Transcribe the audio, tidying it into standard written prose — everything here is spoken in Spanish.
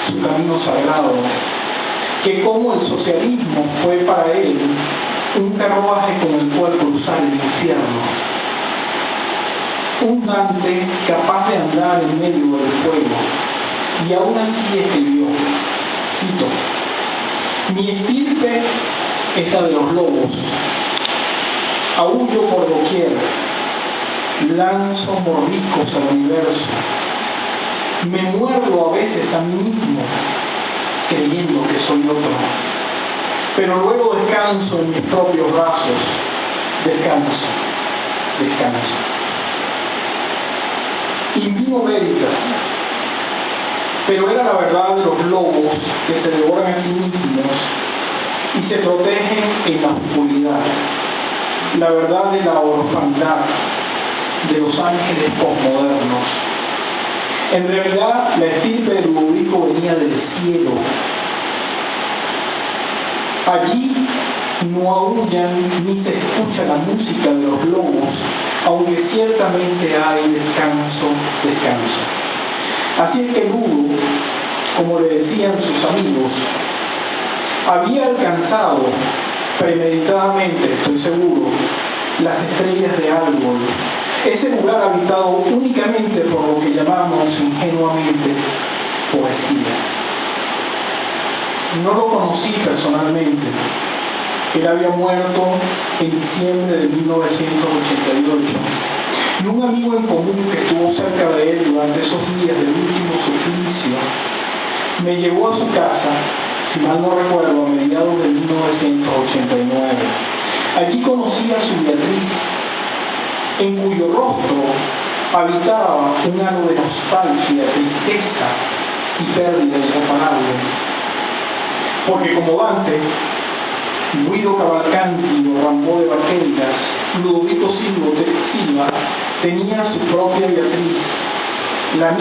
su camino sagrado, que como el socialismo fue para él un carruaje con el cual cruzar el infierno, un Dante capaz de andar en medio del fuego, y aún así escribió, cito: mi estirpe es la de los lobos, aúllo por doquier, lanzo mordiscos al universo, me muerdo a veces a mí mismo, creyendo que soy otro, pero luego descanso en mis propios brazos, descanso. In vino veritas, pero era la verdad de los lobos que se devoran a sí mismos y se protegen en la oscuridad, la verdad de la orfandad de los ángeles posmodernos. En realidad, la estirpe de Ludovico venía del cielo. Allí no aúllan ni se escucha la música de los lobos, aunque ciertamente hay descanso. Así es que Ludo, como le decían sus amigos, había alcanzado premeditadamente, estoy seguro, las estrellas de Algol, ese lugar habitado únicamente por lo que llamamos ingenuamente poesía. No lo conocí personalmente. Él había muerto en diciembre de 1988 y un amigo en común que estuvo cerca de él durante esos días del último suplicio me llevó a su casa, si mal no recuerdo, a mediados de 1989. Allí conocí a su Beatriz, en cuyo rostro habitaba un halo de nostalgia, tristeza y pérdida incomparable. Porque como Dante, Guido Cavalcanti o Rambo de Vaquerias, Ludovico Silva tenía su propia Beatriz, la